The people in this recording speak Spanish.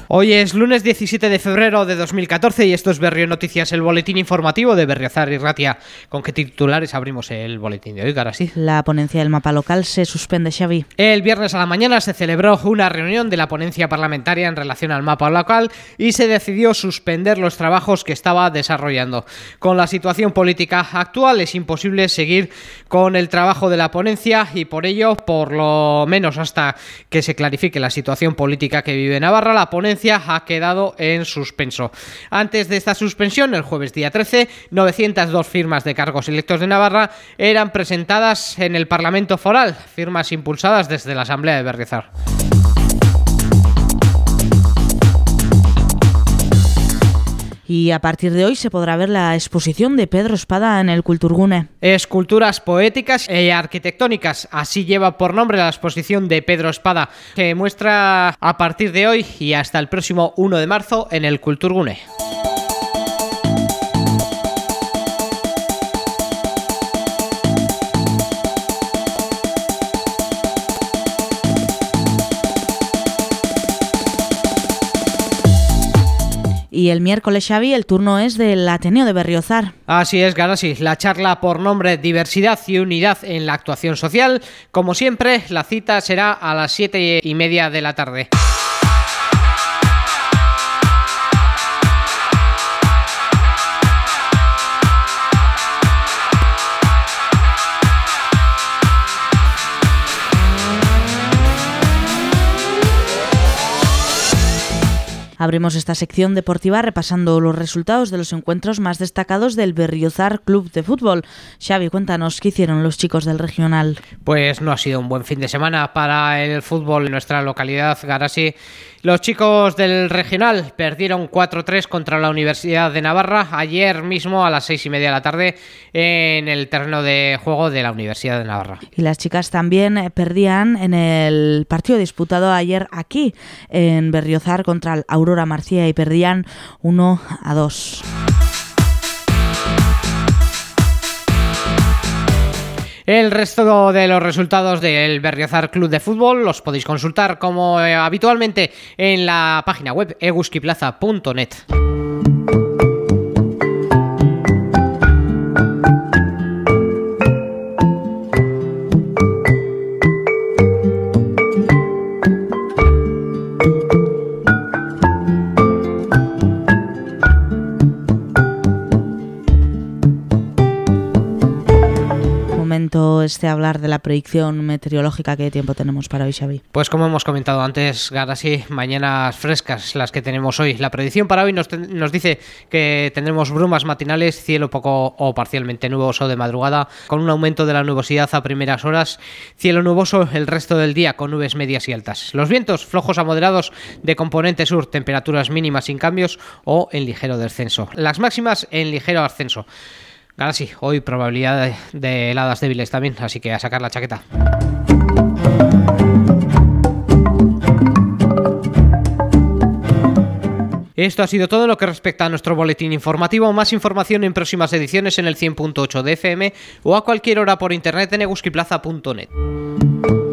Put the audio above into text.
Hoy es lunes 17 de febrero de 2014 y esto es Berrio Noticias, el boletín informativo de Berriozar y Ratia. ¿Con qué titulares abrimos el boletín de hoy, Garasi? La ponencia del mapa local se suspende, Xavi. El viernes a la mañana se celebró una reunión de la ponencia parlamentaria en relación al mapa local y se decidió suspender los trabajos que estaba desarrollando. Con la situación política actual es imposible seguir con el trabajo de la ponencia y por ello, por lo menos hasta que se clarifique la situación política que vive Navarra, la ponencia ha quedado en suspenso. Antes de esta suspensión, el jueves día 13, 902 firmas de cargos electos de Navarra eran presentadas en el Parlamento Foral, firmas impulsadas desde la Asamblea de Berriozar. Y a partir de hoy se podrá ver la exposición de Pedro Espada en el Kulturgune. Esculturas poéticas y arquitectónicas, así lleva por nombre la exposición de Pedro Espada, que muestra a partir de hoy y hasta el próximo 1 de marzo en el Kulturgune. Y el miércoles, Xavi, el turno es del Ateneo de Berriozar. Así es, Garasi. La charla por nombre Diversidad y Unidad en la Actuación Social. Como siempre, la cita será a las 7:30 de la tarde. Abrimos esta sección deportiva repasando los resultados de los encuentros más destacados del Berriozar Club de Fútbol. Xavi, cuéntanos, ¿qué hicieron los chicos del regional? Pues no ha sido un buen fin de semana para el fútbol en nuestra localidad, Garasi. Los chicos del regional perdieron 4-3 contra la Universidad de Navarra ayer mismo a las 6:30 de la tarde en el terreno de juego de la Universidad de Navarra. Y las chicas también perdían en el partido disputado ayer aquí en Berriozar contra el Aurora Marcía y perdían 1-2. El resto de los resultados del Berriozar Club de Fútbol los podéis consultar como habitualmente en la página web eguskiplaza.net. Hablar de la predicción meteorológica. ¿Qué tiempo tenemos para hoy, Xavi? Pues como hemos comentado antes, Garasi, mañanas frescas las que tenemos hoy. La predicción para hoy nos dice que tendremos brumas matinales, cielo poco o parcialmente nuboso de madrugada, con un aumento de la nubosidad a primeras horas, cielo nuboso el resto del día con nubes medias y altas. Los vientos flojos a moderados de componente sur, temperaturas mínimas sin cambios o en ligero descenso. Las máximas en ligero ascenso. Ahora sí, hoy probabilidad de heladas débiles también, así que a sacar la chaqueta. Esto ha sido todo en lo que respecta a nuestro boletín informativo. Más información en próximas ediciones en el 100.8 de FM o a cualquier hora por internet en eguskiplaza.net.